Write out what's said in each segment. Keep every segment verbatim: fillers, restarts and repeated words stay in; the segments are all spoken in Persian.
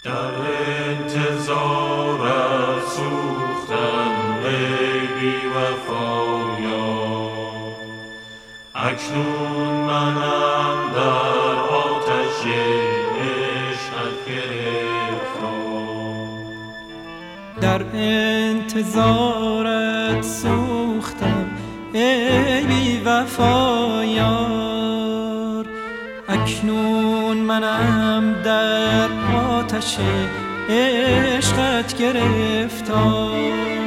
در انتظارت سوختم ای بی وفایا، اکنون منم در آتش عشقت گرفتار. در انتظارت سوختم ای بی وفایار، اکنون منم در آتش عشقت گرفتار.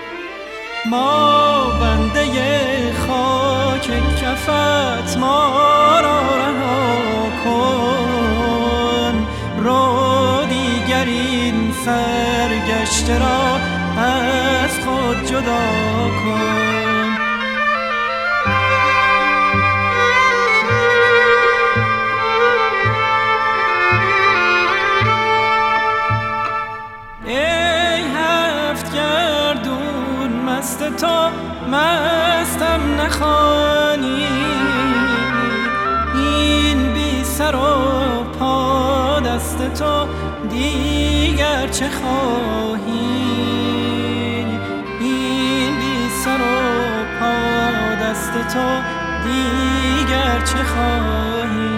ما بنده خاک کفت، ما را رها کن، رو دیگر این سرگشته را از خود جدا کن. ای هفت گردون مست تو مستم نخوانی، این بی سر و پا دست تو دیگر چه خواهی؟ این بی سر و پا دست تو دیگر چه خواهی؟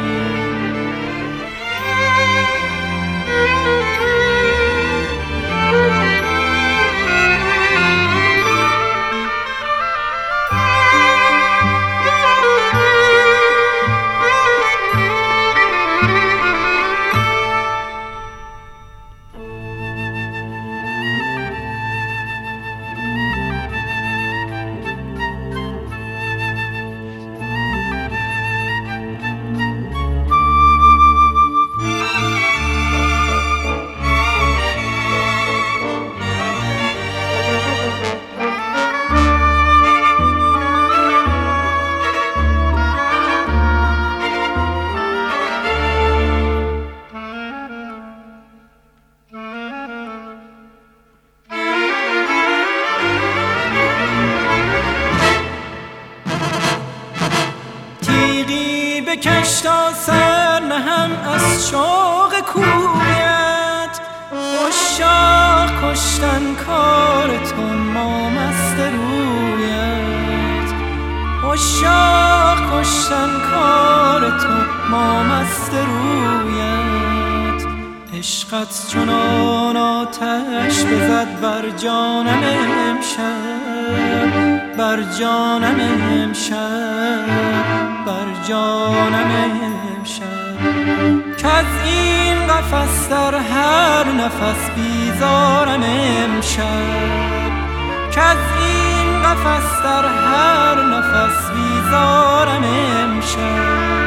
بکش تا سر نهم از شوق کویت، عشاق کشتن کار تو ما مست رویت، عشاق کشتن کار تو ما مست رویت. عشقت چنان آتش بزد بر جانم امشب، بر جانم امشب، بر جانم امشب، کز این قفس در هر نفس بیزارم امشب، کز این قفس در هر نفس بیزارم امشب.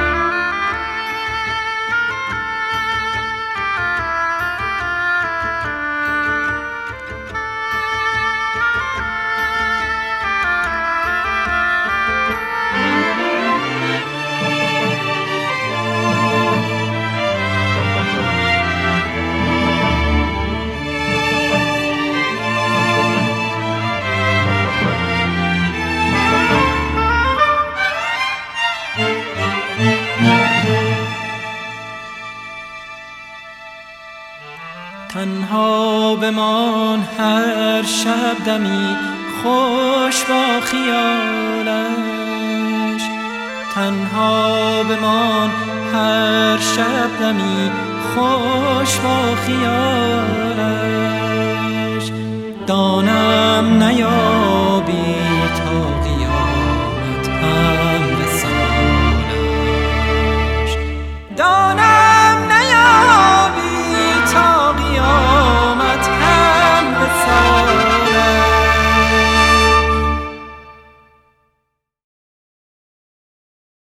تنها بمان هر شب دمی خوش با خیالش، تنها بمان هر شب دمی خوش با خیالش. دانم نیابی